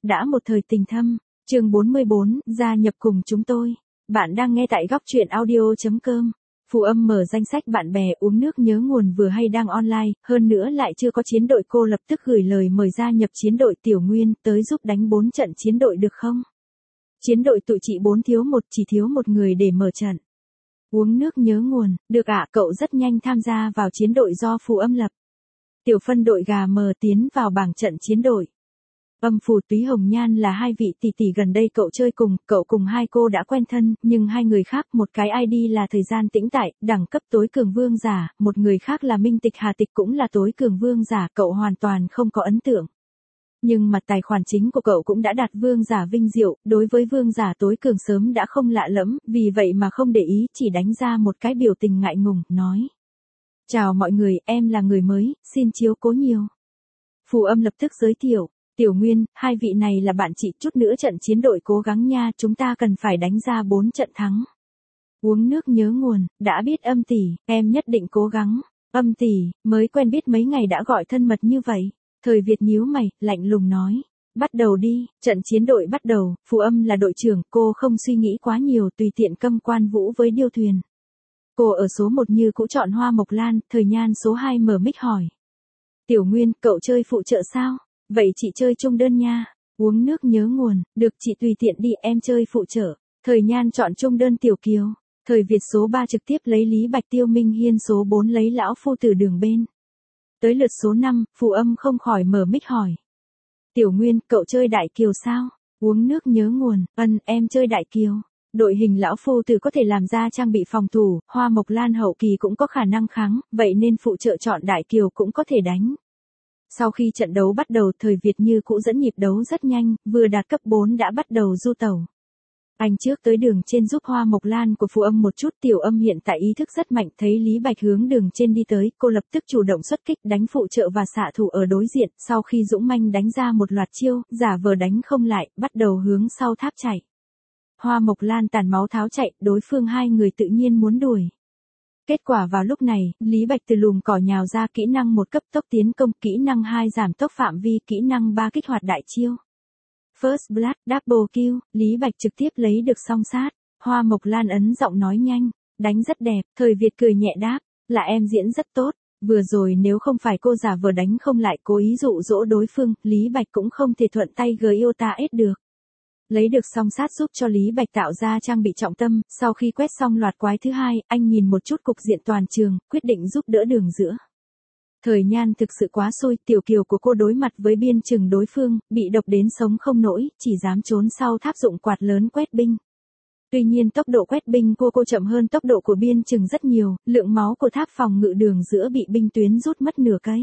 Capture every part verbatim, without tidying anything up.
đã một thời tình thâm. Chương bốn mươi bốn, gia nhập cùng chúng tôi. Bạn đang nghe tại góc truyện audio chấm com. Phù Âm mở danh sách bạn bè uống nước nhớ nguồn vừa hay đang online, hơn nữa lại chưa có chiến đội, cô lập tức gửi lời mời gia nhập chiến đội. Tiểu Nguyên, tới giúp đánh bốn trận chiến đội được không? Chiến đội tụi chị bốn thiếu một, chỉ thiếu một người để mở trận. Uống nước nhớ nguồn, được ạ, cậu rất nhanh tham gia vào chiến đội do Phù Âm lập. Tiểu phân đội gà mờ tiến vào bảng trận chiến đội. Âm Phù, Túy Hồng Nhan là hai vị tỷ tỷ gần đây cậu chơi cùng, cậu cùng hai cô đã quen thân, nhưng hai người khác, một cái i đê là thời gian tĩnh tại, đẳng cấp tối cường vương giả, một người khác là Minh Tịch Hà Tịch cũng là tối cường vương giả, cậu hoàn toàn không có ấn tượng. Nhưng mặt tài khoản chính của cậu cũng đã đạt vương giả vinh diệu, đối với vương giả tối cường sớm đã không lạ lẫm, vì vậy mà không để ý, chỉ đánh ra một cái biểu tình ngại ngùng, nói. Chào mọi người, em là người mới, xin chiếu cố nhiều. Phù Âm lập tức giới thiệu. Tiểu Nguyên, hai vị này là bạn chị, chút nữa trận chiến đội cố gắng nha, chúng ta cần phải đánh ra bốn trận thắng. Uống nước nhớ nguồn, đã biết Âm tỷ, em nhất định cố gắng. Âm tỷ, mới quen biết mấy ngày đã gọi thân mật như vậy. Thời Việt nhíu mày, lạnh lùng nói. Bắt đầu đi, trận chiến đội bắt đầu, Phù Âm là đội trưởng, cô không suy nghĩ quá nhiều, tùy tiện câm quan vũ với điêu thuyền. Cô ở số một như cũ chọn Hoa Mộc Lan, Thời Nhan số hai mở mic hỏi. Tiểu Nguyên, cậu chơi phụ trợ sao? Vậy chị chơi trung đơn nha. Uống nước nhớ nguồn, được chị tùy tiện đi, em chơi phụ trợ. Thời Nhan chọn trung đơn Tiểu Kiều. Thời Việt số ba trực tiếp lấy Lý Bạch, Tiêu Minh Hiên số bốn lấy lão phu từ đường bên. Tới lượt số năm, Phù Âm không khỏi mở mic hỏi. Tiểu Nguyên, cậu chơi Đại Kiều sao? Uống nước nhớ nguồn, ân, em chơi Đại Kiều. Đội hình lão phu tử có thể làm ra trang bị phòng thủ, Hoa Mộc Lan hậu kỳ cũng có khả năng kháng, vậy nên phụ trợ chọn Đại Kiều cũng có thể đánh. Sau khi trận đấu bắt đầu, Thời Việt như cũ dẫn nhịp đấu rất nhanh, vừa đạt cấp bốn đã bắt đầu du tẩu. Anh trước tới đường trên giúp Hoa Mộc Lan của Phù Âm một chút, Tiểu Âm hiện tại ý thức rất mạnh, thấy Lý Bạch hướng đường trên đi tới, cô lập tức chủ động xuất kích đánh phụ trợ và xạ thủ ở đối diện, sau khi dũng manh đánh ra một loạt chiêu, giả vờ đánh không lại, bắt đầu hướng sau tháp chạy. Hoa Mộc Lan tàn máu tháo chạy, đối phương hai người tự nhiên muốn đuổi. Kết quả vào lúc này, Lý Bạch từ lùm cỏ nhào ra, kỹ năng một cấp tốc tiến công, kỹ năng hai giảm tốc phạm vi, kỹ năng ba kích hoạt đại chiêu. First Blood, Double Kill, Lý Bạch trực tiếp lấy được song sát. Hoa Mộc Lan ấn giọng nói nhanh, đánh rất đẹp, Thời Việt cười nhẹ đáp, là em diễn rất tốt. Vừa rồi nếu không phải cô giả vờ đánh không lại, cố ý dụ dỗ đối phương, Lý Bạch cũng không thể thuận tay Giota S được. Lấy được song sát giúp cho Lý Bạch tạo ra trang bị trọng tâm, sau khi quét xong loạt quái thứ hai, anh nhìn một chút cục diện toàn trường, quyết định giúp đỡ đường giữa. Thời Nhan thực sự quá xui, Tiểu Kiều của cô đối mặt với biên chừng đối phương, bị độc đến sống không nổi, chỉ dám trốn sau tháp dụng quạt lớn quét binh. Tuy nhiên tốc độ quét binh cô cô chậm hơn tốc độ của biên chừng rất nhiều, lượng máu của tháp phòng ngự đường giữa bị binh tuyến rút mất nửa cây.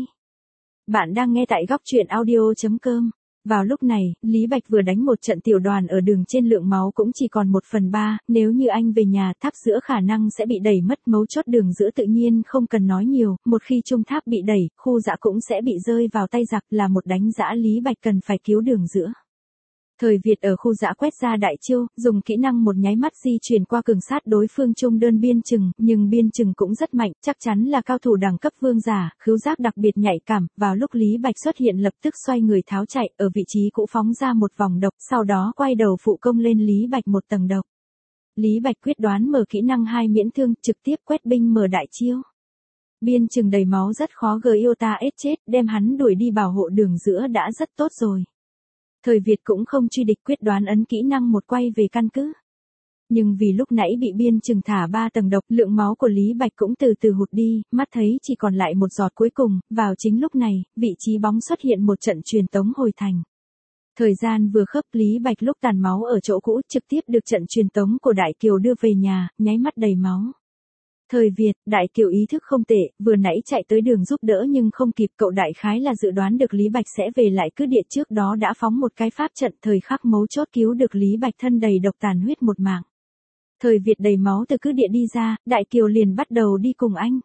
Bạn đang nghe tại góc truyện audio chấm com. Vào lúc này, Lý Bạch vừa đánh một trận tiểu đoàn ở đường trên, lượng máu cũng chỉ còn một phần ba, nếu như anh về nhà, tháp giữa khả năng sẽ bị đẩy mất, mấu chốt đường giữa tự nhiên không cần nói nhiều, một khi trung tháp bị đẩy, khu dã cũng sẽ bị rơi vào tay giặc, là một đánh dã Lý Bạch cần phải cứu đường giữa. Thời Việt ở khu dã quét ra đại chiêu, dùng kỹ năng một nháy mắt di chuyển qua cường sát đối phương trung đơn biên chừng, nhưng biên chừng cũng rất mạnh, chắc chắn là cao thủ đẳng cấp vương giả, khứu giác đặc biệt nhạy cảm, vào lúc Lý Bạch xuất hiện lập tức xoay người tháo chạy, ở vị trí cũ phóng ra một vòng độc, sau đó quay đầu phụ công lên Lý Bạch một tầng độc. Lý Bạch quyết đoán mở kỹ năng hai miễn thương, trực tiếp quét binh mở đại chiêu. Biên chừng đầy máu rất khó Giota S chết, đem hắn đuổi đi, bảo hộ đường giữa đã rất tốt rồi. Thời Việt cũng không truy địch, quyết đoán ấn kỹ năng một quay về căn cứ. Nhưng vì lúc nãy bị biên chừng thả ba tầng độc, lượng máu của Lý Bạch cũng từ từ hụt đi, mắt thấy chỉ còn lại một giọt cuối cùng, vào chính lúc này, vị trí bóng xuất hiện một trận truyền tống hồi thành. Thời gian vừa khớp, Lý Bạch lúc tàn máu ở chỗ cũ trực tiếp được trận truyền tống của Đại Kiều đưa về nhà, nháy mắt đầy máu. Thời Việt, Đại Kiều ý thức không tệ, vừa nãy chạy tới đường giúp đỡ nhưng không kịp, cậu đại khái là dự đoán được Lý Bạch sẽ về lại cứ địa, trước đó đã phóng một cái pháp trận, thời khắc mấu chốt cứu được Lý Bạch thân đầy độc tàn huyết một mạng. Thời Việt đầy máu từ cứ địa đi ra, Đại Kiều liền bắt đầu đi cùng anh.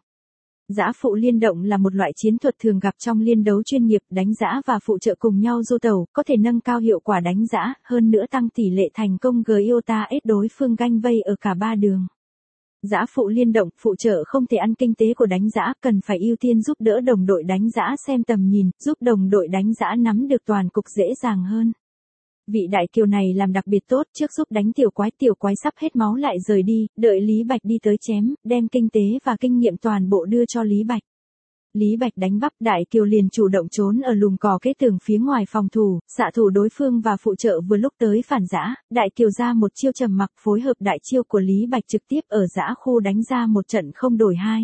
Dã phụ liên động là một loại chiến thuật thường gặp trong liên đấu chuyên nghiệp, đánh dã và phụ trợ cùng nhau du tẩu, có thể nâng cao hiệu quả đánh dã, hơn nữa tăng tỷ lệ thành công Giota S đối phương ganh vây ở cả ba đường. Dã phụ liên động, phụ trợ không thể ăn kinh tế của đánh dã, cần phải ưu tiên giúp đỡ đồng đội đánh dã xem tầm nhìn, giúp đồng đội đánh dã nắm được toàn cục dễ dàng hơn. Vị đại kiều này làm đặc biệt tốt, trước giúp đánh tiểu quái, tiểu quái sắp hết máu lại rời đi, đợi Lý Bạch đi tới chém, đem kinh tế và kinh nghiệm toàn bộ đưa cho Lý Bạch. Lý Bạch đánh bắp, đại kiều liền chủ động trốn ở lùm cỏ kế tường phía ngoài phòng thủ, xạ thủ đối phương và phụ trợ vừa lúc tới phản giã, đại kiều ra một chiêu trầm mặc phối hợp đại chiêu của Lý Bạch trực tiếp ở giã khu đánh ra một trận không đổi hai.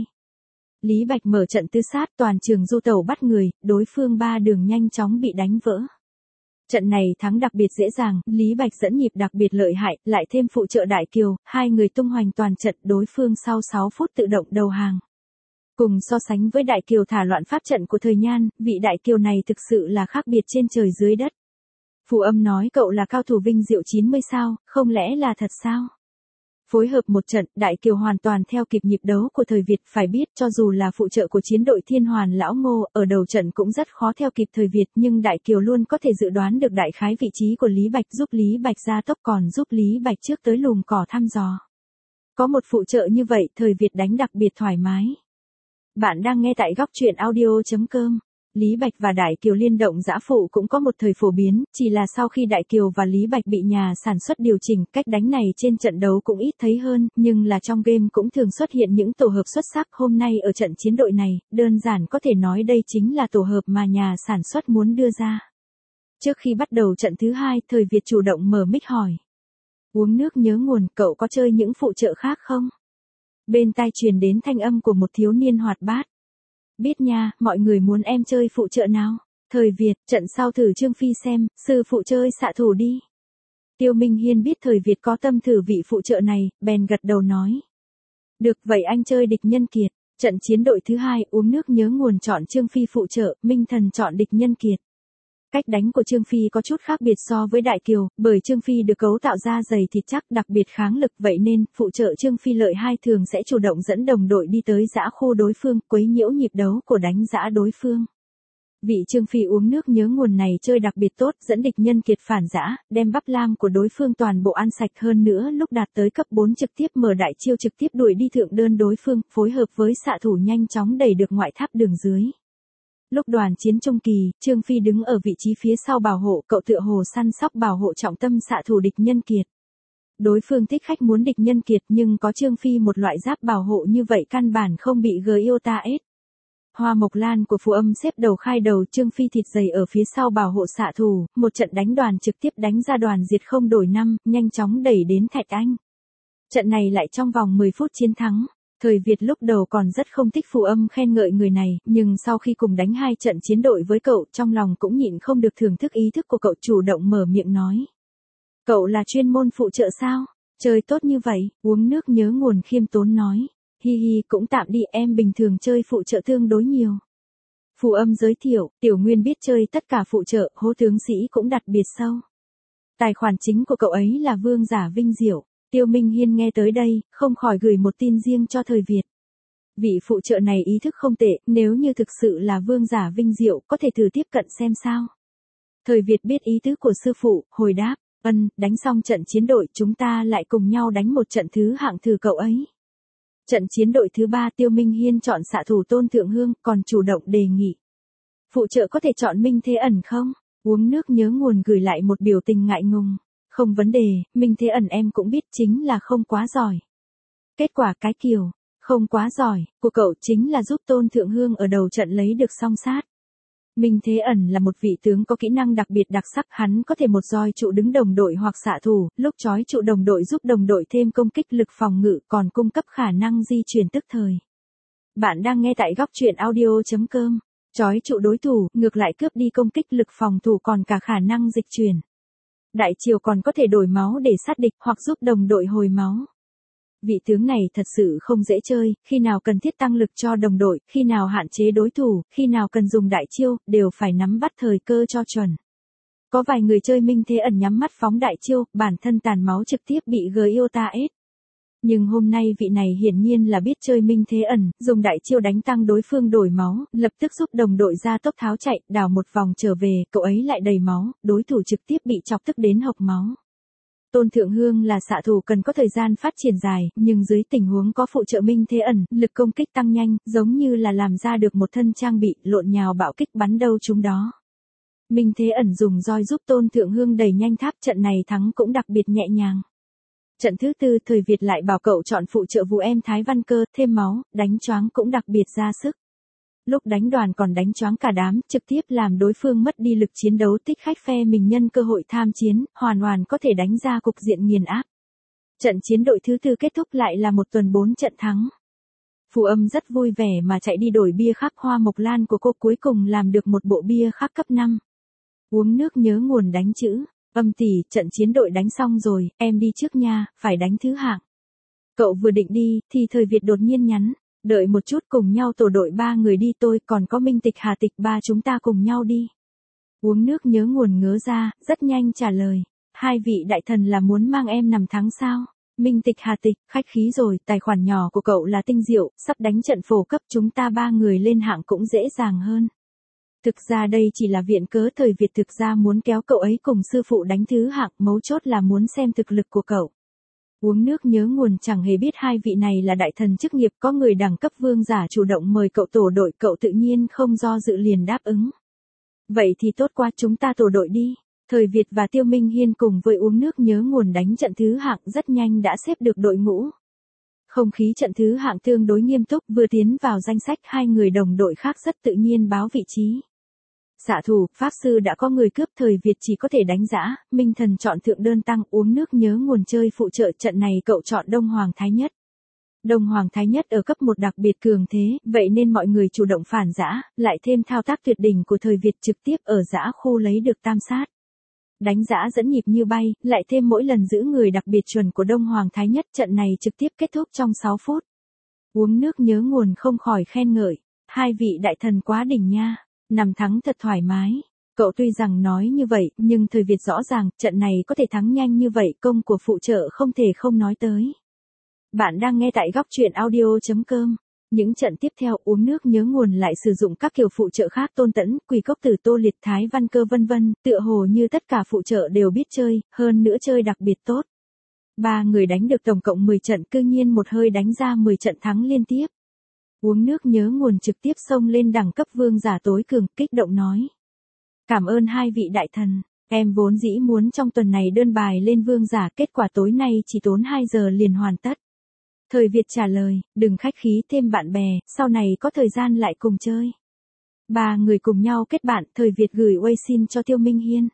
Lý Bạch mở trận tứ sát, toàn trường du tẩu bắt người, đối phương ba đường nhanh chóng bị đánh vỡ. Trận này thắng đặc biệt dễ dàng, Lý Bạch dẫn nhịp đặc biệt lợi hại, lại thêm phụ trợ đại kiều, hai người tung hoành toàn trận, đối phương sau sáu phút tự động đầu hàng. Cùng so sánh với đại kiều thả loạn pháp trận của thời Nhan, vị đại kiều này thực sự là khác biệt trên trời dưới đất. Phù Âm nói cậu là cao thủ vinh diệu chín mươi sao, không lẽ là thật sao? Phối hợp một trận, đại kiều hoàn toàn theo kịp nhịp đấu của thời Việt, phải biết cho dù là phụ trợ của chiến đội Thiên Hoàn Lão Ngô, ở đầu trận cũng rất khó theo kịp thời Việt, nhưng đại kiều luôn có thể dự đoán được đại khái vị trí của Lý Bạch, giúp Lý Bạch ra tốc, còn giúp Lý Bạch trước tới lùm cỏ thăm dò. Có một phụ trợ như vậy, thời Việt đánh đặc biệt thoải mái. Bạn đang nghe tại góc truyện audio chấm com. Lý Bạch và Đại Kiều liên động giã phụ cũng có một thời phổ biến, chỉ là sau khi Đại Kiều và Lý Bạch bị nhà sản xuất điều chỉnh, cách đánh này trên trận đấu cũng ít thấy hơn, nhưng là trong game cũng thường xuất hiện những tổ hợp xuất sắc. Hôm nay ở trận chiến đội này, đơn giản có thể nói đây chính là tổ hợp mà nhà sản xuất muốn đưa ra. Trước khi bắt đầu trận thứ hai, thời Việt chủ động mở mic hỏi. Uống nước nhớ nguồn, cậu có chơi những phụ trợ khác không? Bên tai truyền đến thanh âm của một thiếu niên hoạt bát. Biết nha, mọi người muốn em chơi phụ trợ nào? Thời Việt, trận sau thử Trương Phi xem, sư phụ chơi xạ thủ đi. Tiêu Minh Hiên biết thời Việt có tâm thử vị phụ trợ này, bèn gật đầu nói. Được, vậy anh chơi địch nhân kiệt. Trận chiến đội thứ hai, uống nước nhớ nguồn chọn Trương Phi phụ trợ, Minh Thần chọn địch nhân kiệt. Cách đánh của Trương Phi có chút khác biệt so với Đại Kiều, bởi Trương Phi được cấu tạo ra dày thịt chắc, đặc biệt kháng lực, vậy nên, phụ trợ Trương Phi lợi hai thường sẽ chủ động dẫn đồng đội đi tới giã khu đối phương, quấy nhiễu nhịp đấu của đánh giã đối phương. Vị Trương Phi uống nước nhớ nguồn này chơi đặc biệt tốt, dẫn địch nhân kiệt phản giã, đem bắp lam của đối phương toàn bộ ăn sạch, hơn nữa lúc đạt tới cấp bốn trực tiếp mở đại chiêu trực tiếp đuổi đi thượng đơn đối phương, phối hợp với xạ thủ nhanh chóng đẩy được ngoại tháp đường dưới. Lúc đoàn chiến trung kỳ, Trương Phi đứng ở vị trí phía sau bảo hộ, cậu tựa hồ săn sóc bảo hộ trọng tâm xạ thủ địch nhân kiệt. Đối phương thích khách muốn địch nhân kiệt nhưng có Trương Phi một loại giáp bảo hộ như vậy căn bản không bị gờ yêu ta ết. Hoa Mộc Lan của Phù Âm xếp đầu khai đầu, Trương Phi thịt dày ở phía sau bảo hộ xạ thủ, một trận đánh đoàn trực tiếp đánh ra đoàn diệt không đổi năm, nhanh chóng đẩy đến Thạch Anh. Trận này lại trong vòng mười phút chiến thắng. Thời Việt lúc đầu còn rất không thích Phù Âm khen ngợi người này, nhưng sau khi cùng đánh hai trận chiến đội với cậu, trong lòng cũng nhịn không được thưởng thức ý thức của cậu, chủ động mở miệng nói. Cậu là chuyên môn phụ trợ sao? Chơi tốt như vậy, uống nước nhớ nguồn khiêm tốn nói. Hi hi, cũng tạm đi, em bình thường chơi phụ trợ tương đối nhiều. Phù Âm giới thiệu, Tiểu Nguyên biết chơi tất cả phụ trợ, hố tướng sĩ cũng đặc biệt sâu. Tài khoản chính của cậu ấy là Vương Giả Vinh Diệu. Tiêu Minh Hiên nghe tới đây, không khỏi gửi một tin riêng cho thời Việt. Vị phụ trợ này ý thức không tệ, nếu như thực sự là Vương Giả Vinh Diệu, có thể thử tiếp cận xem sao. Thời Việt biết ý tứ của sư phụ, hồi đáp, ân, đánh xong trận chiến đội chúng ta lại cùng nhau đánh một trận thứ hạng thử cậu ấy. Trận chiến đội thứ ba, Tiêu Minh Hiên chọn xạ thủ Tôn Thượng Hương, còn chủ động đề nghị. Phụ trợ có thể chọn Minh Thế Ẩn không? Uống nước nhớ nguồn gửi lại một biểu tình ngại ngùng. Không vấn đề, Minh Thế Ẩn em cũng biết chính là không quá giỏi. Kết quả cái kiểu, không quá giỏi, của cậu chính là giúp Tôn Thượng Hương ở đầu trận lấy được song sát. Minh Thế Ẩn là một vị tướng có kỹ năng đặc biệt đặc sắc, hắn có thể một roi trụ đứng đồng đội hoặc xạ thủ, lúc chói trụ đồng đội giúp đồng đội thêm công kích lực phòng ngự, còn cung cấp khả năng di chuyển tức thời. Bạn đang nghe tại góc truyện audio chấm com. Chói trụ đối thủ, ngược lại cướp đi công kích lực phòng thủ còn cả khả năng dịch chuyển. Đại chiều còn có thể đổi máu để sát địch hoặc giúp đồng đội hồi máu. Vị tướng này thật sự không dễ chơi, khi nào cần thiết tăng lực cho đồng đội, khi nào hạn chế đối thủ, khi nào cần dùng đại chiêu, đều phải nắm bắt thời cơ cho chuẩn. Có vài người chơi Minh Thế Ẩn nhắm mắt phóng đại chiêu, bản thân tàn máu trực tiếp bị gờ yêu ta ết. Nhưng hôm nay vị này hiển nhiên là biết chơi Minh Thế Ẩn, dùng đại chiêu đánh tăng đối phương đổi máu, lập tức giúp đồng đội ra tốc tháo chạy, đảo một vòng trở về, cậu ấy lại đầy máu, đối thủ trực tiếp bị chọc tức đến hộc máu. Tôn Thượng Hương là xạ thủ cần có thời gian phát triển dài, nhưng dưới tình huống có phụ trợ Minh Thế Ẩn, lực công kích tăng nhanh, giống như là làm ra được một thân trang bị, lộn nhào bạo kích bắn đâu chúng đó. Minh Thế Ẩn dùng roi giúp Tôn Thượng Hương đẩy nhanh tháp, trận này thắng cũng đặc biệt nhẹ nhàng. Trận thứ tư, Thời Việt lại bảo cậu chọn phụ trợ vụ em Thái Văn Cơ, thêm máu, đánh choáng cũng đặc biệt ra sức. Lúc đánh đoàn còn đánh choáng cả đám, trực tiếp làm đối phương mất đi lực chiến đấu, thích khách phe mình nhân cơ hội tham chiến, hoàn hoàn có thể đánh ra cục diện nghiền áp. Trận chiến đội thứ tư kết thúc lại là một tuần bốn trận thắng. Phù Âm rất vui vẻ mà chạy đi đổi bia khắc Hoa Mộc Lan của cô, cuối cùng làm được một bộ bia khắc cấp năm. Uống nước nhớ nguồn đánh chữ. Âm tỷ, trận chiến đội đánh xong rồi, em đi trước nha, phải đánh thứ hạng. Cậu vừa định đi, thì Thời Việt đột nhiên nhắn, đợi một chút, cùng nhau tổ đội ba người đi, tôi còn có Minh Tịch Hà Tịch, ba chúng ta cùng nhau đi. Uống nước nhớ nguồn ngớ ra, rất nhanh trả lời, hai vị đại thần là muốn mang em nằm thắng sao? Minh Tịch Hà Tịch, khách khí rồi, tài khoản nhỏ của cậu là tinh diệu, sắp đánh trận phổ cấp, chúng ta ba người lên hạng cũng dễ dàng hơn. Thực ra đây chỉ là viện cớ, Thời Việt thực ra muốn kéo cậu ấy cùng sư phụ đánh thứ hạng, mấu chốt là muốn xem thực lực của cậu. Uống nước nhớ nguồn chẳng hề biết hai vị này là đại thần chức nghiệp, có người đẳng cấp vương giả chủ động mời cậu tổ đội, cậu tự nhiên không do dự liền đáp ứng. Vậy thì tốt quá, chúng ta tổ đội đi. Thời Việt và Tiêu Minh Hiên cùng với Uống nước nhớ nguồn đánh trận thứ hạng, rất nhanh đã xếp được đội ngũ. Không khí trận thứ hạng tương đối nghiêm túc, vừa tiến vào danh sách hai người đồng đội khác rất tự nhiên báo vị trí. Xạ thủ, pháp sư đã có người cướp, Thời Việt chỉ có thể đánh giã, Minh Thần chọn thượng đơn tăng, Uống nước nhớ nguồn chơi phụ trợ, trận này cậu chọn Đông Hoàng Thái Nhất. Đông Hoàng Thái Nhất ở cấp một đặc biệt cường thế, vậy nên mọi người chủ động phản giã, lại thêm thao tác tuyệt đỉnh của Thời Việt trực tiếp ở giã khu lấy được tam sát. Đánh giã dẫn nhịp như bay, lại thêm mỗi lần giữ người đặc biệt chuẩn của Đông Hoàng Thái Nhất, trận này trực tiếp kết thúc trong sáu phút. Uống nước nhớ nguồn không khỏi khen ngợi, hai vị đại thần quá đỉnh nha. Nằm thắng thật thoải mái. Cậu tuy rằng nói như vậy, nhưng Thời Việt rõ ràng, trận này có thể thắng nhanh như vậy, công của phụ trợ không thể không nói tới. Bạn đang nghe tại góc truyện audio chấm com. Những trận tiếp theo, Uống nước nhớ nguồn lại sử dụng các kiểu phụ trợ khác, Tôn Tẫn, Quỳ Cốc Tử, Tô Liệt, Thái Văn Cơ vân vân, tựa hồ như tất cả phụ trợ đều biết chơi, hơn nữa chơi đặc biệt tốt. Ba người đánh được tổng cộng mười trận, cư nhiên một hơi đánh ra mười trận thắng liên tiếp. Uống nước nhớ nguồn trực tiếp xông lên đẳng cấp vương giả tối cường, kích động nói. Cảm ơn hai vị đại thần, em vốn dĩ muốn trong tuần này đơn bài lên vương giả, kết quả tối nay chỉ tốn hai giờ liền hoàn tất. Thời Việt trả lời, đừng khách khí, thêm bạn bè, sau này có thời gian lại cùng chơi. Ba người cùng nhau kết bạn, Thời Việt gửi uây xin cho Tiêu Minh Hiên.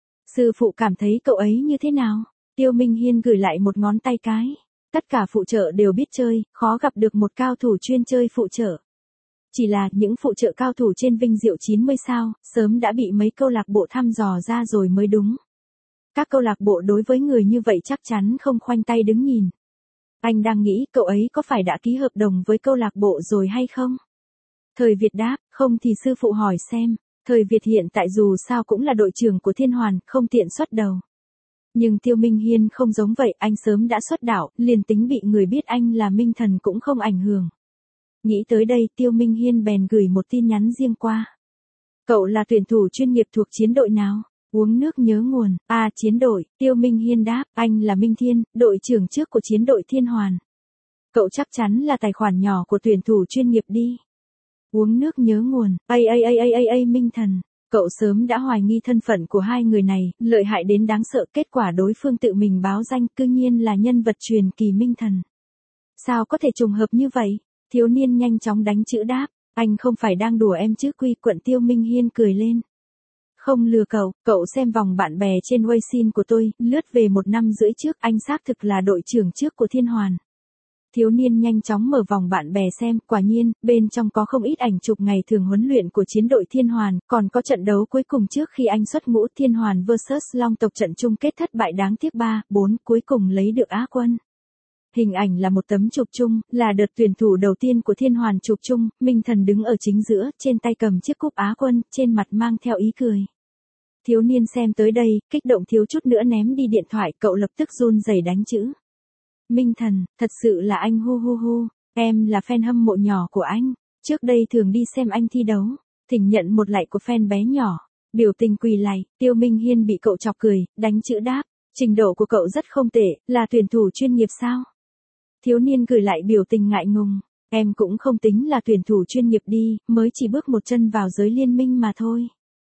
Sư phụ cảm thấy cậu ấy như thế nào? Tiêu Minh Hiên gửi lại một ngón tay cái. Tất cả phụ trợ đều biết chơi, khó gặp được một cao thủ chuyên chơi phụ trợ. Chỉ là những phụ trợ cao thủ trên Vinh Diệu chín mươi sao, sớm đã bị mấy câu lạc bộ thăm dò ra rồi mới đúng. Các câu lạc bộ đối với người như vậy chắc chắn không khoanh tay đứng nhìn. Anh đang nghĩ cậu ấy có phải đã ký hợp đồng với câu lạc bộ rồi hay không? Thời Việt đáp, không thì sư phụ hỏi xem. Thời Việt hiện tại dù sao cũng là đội trưởng của Thiên Hoàn, không tiện xuất đầu. Nhưng Tiêu Minh Hiên không giống vậy, anh sớm đã xuất đạo, liền tính bị người biết anh là Minh Thần cũng không ảnh hưởng. Nghĩ tới đây, Tiêu Minh Hiên bèn gửi một tin nhắn riêng qua. Cậu là tuyển thủ chuyên nghiệp thuộc chiến đội nào? Uống nước nhớ nguồn, à chiến đội, Tiêu Minh Hiên đáp, anh là Minh Thiên, đội trưởng trước của chiến đội Thiên Hoàn. Cậu chắc chắn là tài khoản nhỏ của tuyển thủ chuyên nghiệp đi. Uống nước nhớ nguồn, ây ây ây ây ây ây Minh Thần. Cậu sớm đã hoài nghi thân phận của hai người này, lợi hại đến đáng sợ, kết quả đối phương tự mình báo danh, cư nhiên là nhân vật truyền kỳ Minh Thần. Sao có thể trùng hợp như vậy? Thiếu niên nhanh chóng đánh chữ đáp, anh không phải đang đùa em chứ quy quận. Tiêu Minh Hiên cười lên. Không lừa cậu, cậu xem vòng bạn bè trên Weixin của tôi, lướt về một năm rưỡi trước, anh xác thực là đội trưởng trước của Thiên Hoàn. Thiếu niên nhanh chóng mở vòng bạn bè xem, quả nhiên, bên trong có không ít ảnh chụp ngày thường huấn luyện của chiến đội Thiên Hoàn, còn có trận đấu cuối cùng trước khi anh xuất ngũ, Thiên Hoàn versus Long tộc, trận chung kết thất bại đáng tiếc ba bốn, cuối cùng lấy được Á quân. Hình ảnh là một tấm chụp chung, là đợt tuyển thủ đầu tiên của Thiên Hoàn chụp chung, Minh Thần đứng ở chính giữa, trên tay cầm chiếc cúp Á quân, trên mặt mang theo ý cười. Thiếu niên xem tới đây, kích động thiếu chút nữa ném đi điện thoại, cậu lập tức run rẩy đánh chữ. Minh Thần, thật sự là anh hu hu hu, em là fan hâm mộ nhỏ của anh, trước đây thường đi xem anh thi đấu, thỉnh nhận một like của fan bé nhỏ, biểu tình quỳ lạy. Tiêu Minh Hiên bị cậu chọc cười, đánh chữ đáp, trình độ của cậu rất không tệ, là tuyển thủ chuyên nghiệp sao? Thiếu niên gửi lại biểu tình ngại ngùng, em cũng không tính là tuyển thủ chuyên nghiệp đi, mới chỉ bước một chân vào giới liên minh mà thôi.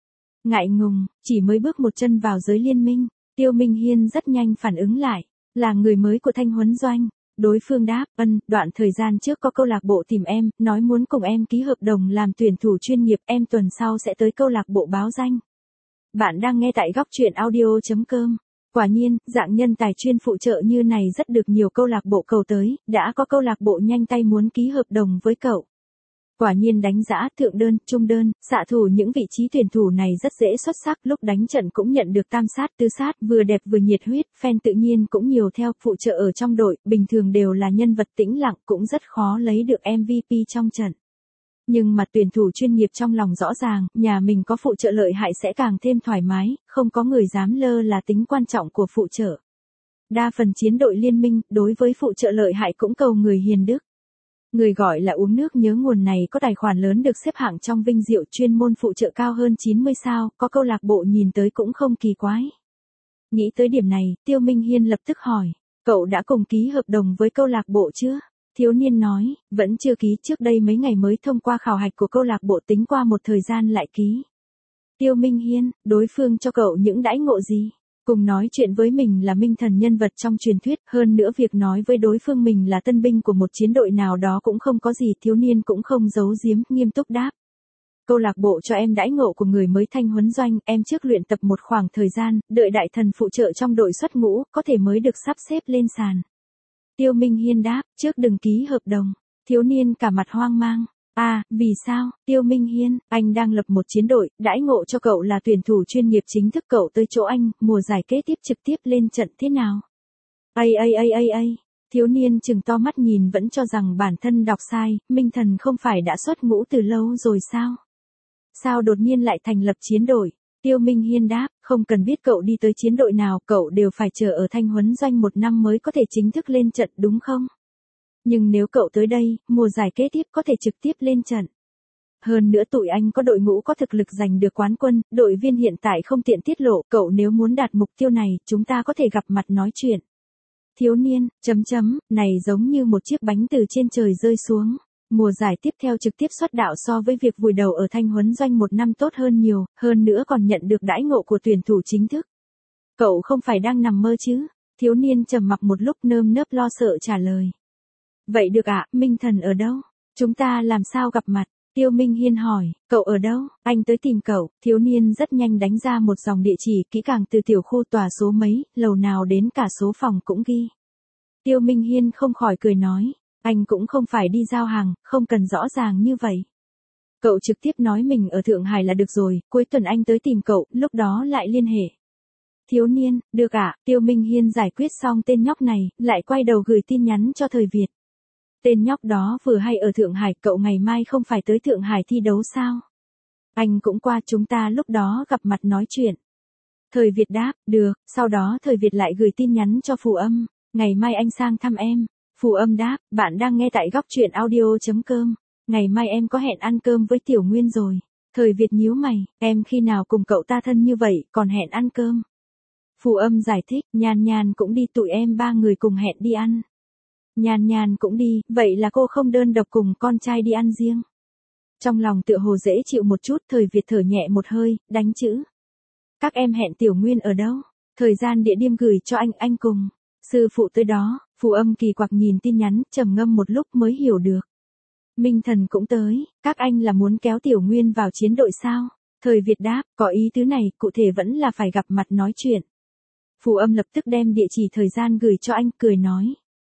Ngại ngùng, chỉ mới bước một chân vào giới liên minh, Tiêu Minh Hiên rất nhanh phản ứng lại, là người mới của Thanh Huấn Doanh. Đối phương đáp, ân, đoạn thời gian trước có câu lạc bộ tìm em, nói muốn cùng em ký hợp đồng làm tuyển thủ chuyên nghiệp, em tuần sau sẽ tới câu lạc bộ báo danh. Bạn đang nghe tại góc truyện audio.com. Quả nhiên, dạng nhân tài chuyên phụ trợ như này rất được nhiều câu lạc bộ cầu tới, đã có câu lạc bộ nhanh tay muốn ký hợp đồng với cậu. Quả nhiên đánh giã, thượng đơn, trung đơn, xạ thủ những vị trí tuyển thủ này rất dễ xuất sắc, lúc đánh trận cũng nhận được tam sát tứ sát, vừa đẹp vừa nhiệt huyết, fan tự nhiên cũng nhiều theo, phụ trợ ở trong đội, bình thường đều là nhân vật tĩnh lặng, cũng rất khó lấy được em vê pê trong trận. Nhưng mà tuyển thủ chuyên nghiệp trong lòng rõ ràng, nhà mình có phụ trợ lợi hại sẽ càng thêm thoải mái, không có người dám lơ là tính quan trọng của phụ trợ. Đa phần chiến đội liên minh, đối với phụ trợ lợi hại cũng cầu người hiền đức. Người gọi là uống nước nhớ nguồn này có tài khoản lớn được xếp hạng trong vinh diệu, chuyên môn phụ trợ cao hơn chín mươi sao, có câu lạc bộ nhìn tới cũng không kỳ quái. Nghĩ tới điểm này, Tiêu Minh Hiên lập tức hỏi, cậu đã cùng ký hợp đồng với câu lạc bộ chưa? Thiếu niên nói, vẫn chưa ký, trước đây mấy ngày mới thông qua khảo hạch của câu lạc bộ, tính qua một thời gian lại ký. Tiêu Minh Hiên, đối phương cho cậu những đãi ngộ gì? Cùng nói chuyện với mình là minh thần nhân vật trong truyền thuyết, hơn nữa việc nói với đối phương mình là tân binh của một chiến đội nào đó cũng không có gì, thiếu niên cũng không giấu giếm, nghiêm túc đáp. Câu lạc bộ cho em đãi ngộ của người mới Thanh Huấn Doanh, em trước luyện tập một khoảng thời gian, đợi đại thần phụ trợ trong đội xuất ngũ, có thể mới được sắp xếp lên sàn. Tiêu Minh Hiên đáp, trước đừng ký hợp đồng. Thiếu niên cả mặt hoang mang. À, vì sao? Tiêu Minh Hiên, anh đang lập một chiến đội, đãi ngộ cho cậu là tuyển thủ chuyên nghiệp, chính thức cậu tới chỗ anh, mùa giải kế tiếp trực tiếp lên trận thế nào? Ây ây ây ây ây, thiếu niên trừng to mắt nhìn vẫn cho rằng bản thân đọc sai, minh thần không phải đã xuất ngũ từ lâu rồi sao? Sao đột nhiên lại thành lập chiến đội? Tiêu Minh Hiên đáp, không cần biết cậu đi tới chiến đội nào, cậu đều phải chờ ở Thanh Huấn Doanh một năm mới có thể chính thức lên trận đúng không? Nhưng nếu cậu tới đây, mùa giải kế tiếp có thể trực tiếp lên trận. Hơn nữa tụi anh có đội ngũ có thực lực giành được quán quân, đội viên hiện tại không tiện tiết lộ, cậu nếu muốn đạt mục tiêu này, chúng ta có thể gặp mặt nói chuyện. Thiếu niên, chấm chấm, này giống như một chiếc bánh từ trên trời rơi xuống. Mùa giải tiếp theo trực tiếp xuất đạo so với việc vùi đầu ở Thanh Huấn Doanh một năm tốt hơn nhiều, hơn nữa còn nhận được đãi ngộ của tuyển thủ chính thức. Cậu không phải đang nằm mơ chứ? Thiếu niên trầm mặc một lúc nơm nớp lo sợ trả lời. Vậy được ạ, minh thần ở đâu? Chúng ta làm sao gặp mặt? Tiêu Minh Hiên hỏi, cậu ở đâu? Anh tới tìm cậu. Thiếu niên rất nhanh đánh ra một dòng địa chỉ kỹ càng từ tiểu khu tòa số mấy, lầu nào đến cả số phòng cũng ghi. Tiêu Minh Hiên không khỏi cười nói, anh cũng không phải đi giao hàng, không cần rõ ràng như vậy. Cậu trực tiếp nói mình ở Thượng Hải là được rồi, cuối tuần anh tới tìm cậu, lúc đó lại liên hệ. Thiếu niên, được ạ, Tiêu Minh Hiên giải quyết xong tên nhóc này, lại quay đầu gửi tin nhắn cho Thời Việt. Tên nhóc đó vừa hay ở Thượng Hải, cậu ngày mai không phải tới Thượng Hải thi đấu sao? Anh cũng qua, chúng ta lúc đó gặp mặt nói chuyện. Thời Việt đáp, được, sau đó Thời Việt lại gửi tin nhắn cho Phù Âm, ngày mai anh sang thăm em. Phù Âm đáp, bạn đang nghe tại góc truyện audio.com, ngày mai em có hẹn ăn cơm với Tiểu Nguyên rồi. Thời Việt nhíu mày, em khi nào cùng cậu ta thân như vậy, còn hẹn ăn cơm. Phù Âm giải thích, Nhan Nhan cũng đi, tụi em ba người cùng hẹn đi ăn. Nhan Nhan cũng đi, vậy là cô không đơn độc cùng con trai đi ăn riêng. Trong lòng tựa hồ dễ chịu một chút, Thời Việt thở nhẹ một hơi, đánh chữ. Các em hẹn Tiểu Nguyên ở đâu? Thời gian địa điểm gửi cho anh, anh cùng. Sư phụ tới đó. Phù Âm kỳ quặc nhìn tin nhắn, trầm ngâm một lúc mới hiểu được. Minh thần cũng tới, các anh là muốn kéo Tiểu Nguyên vào chiến đội sao? Thời Việt đáp, có ý tứ này, cụ thể vẫn là phải gặp mặt nói chuyện. Phù Âm lập tức đem địa chỉ thời gian gửi cho anh, cười nói.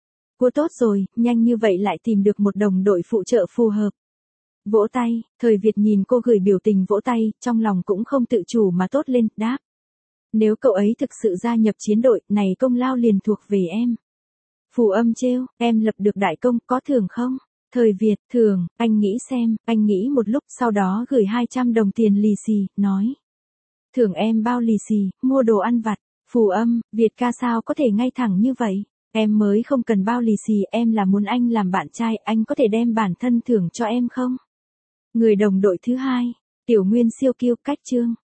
Cô tốt rồi, nhanh như vậy lại tìm được một đồng đội phụ trợ phù hợp. Vỗ tay, Thời Việt nhìn cô gửi biểu tình vỗ tay, trong lòng cũng không tự chủ mà tốt lên, đáp. Nếu cậu ấy thực sự gia nhập chiến đội, này công lao liền thuộc về em. Phù Âm trêu, em lập được đại công, có thưởng không? Thời Việt, thưởng, anh nghĩ xem, anh nghĩ một lúc, sau đó gửi hai trăm đồng tiền lì xì, nói. Thưởng em bao lì xì, mua đồ ăn vặt. Phù Âm, Việt ca sao có thể ngay thẳng như vậy? Em mới không cần bao lì xì, em là muốn anh làm bạn trai, anh có thể đem bản thân thưởng cho em không? Người đồng đội thứ hai, Tiểu Nguyên siêu kiêu, cách chương.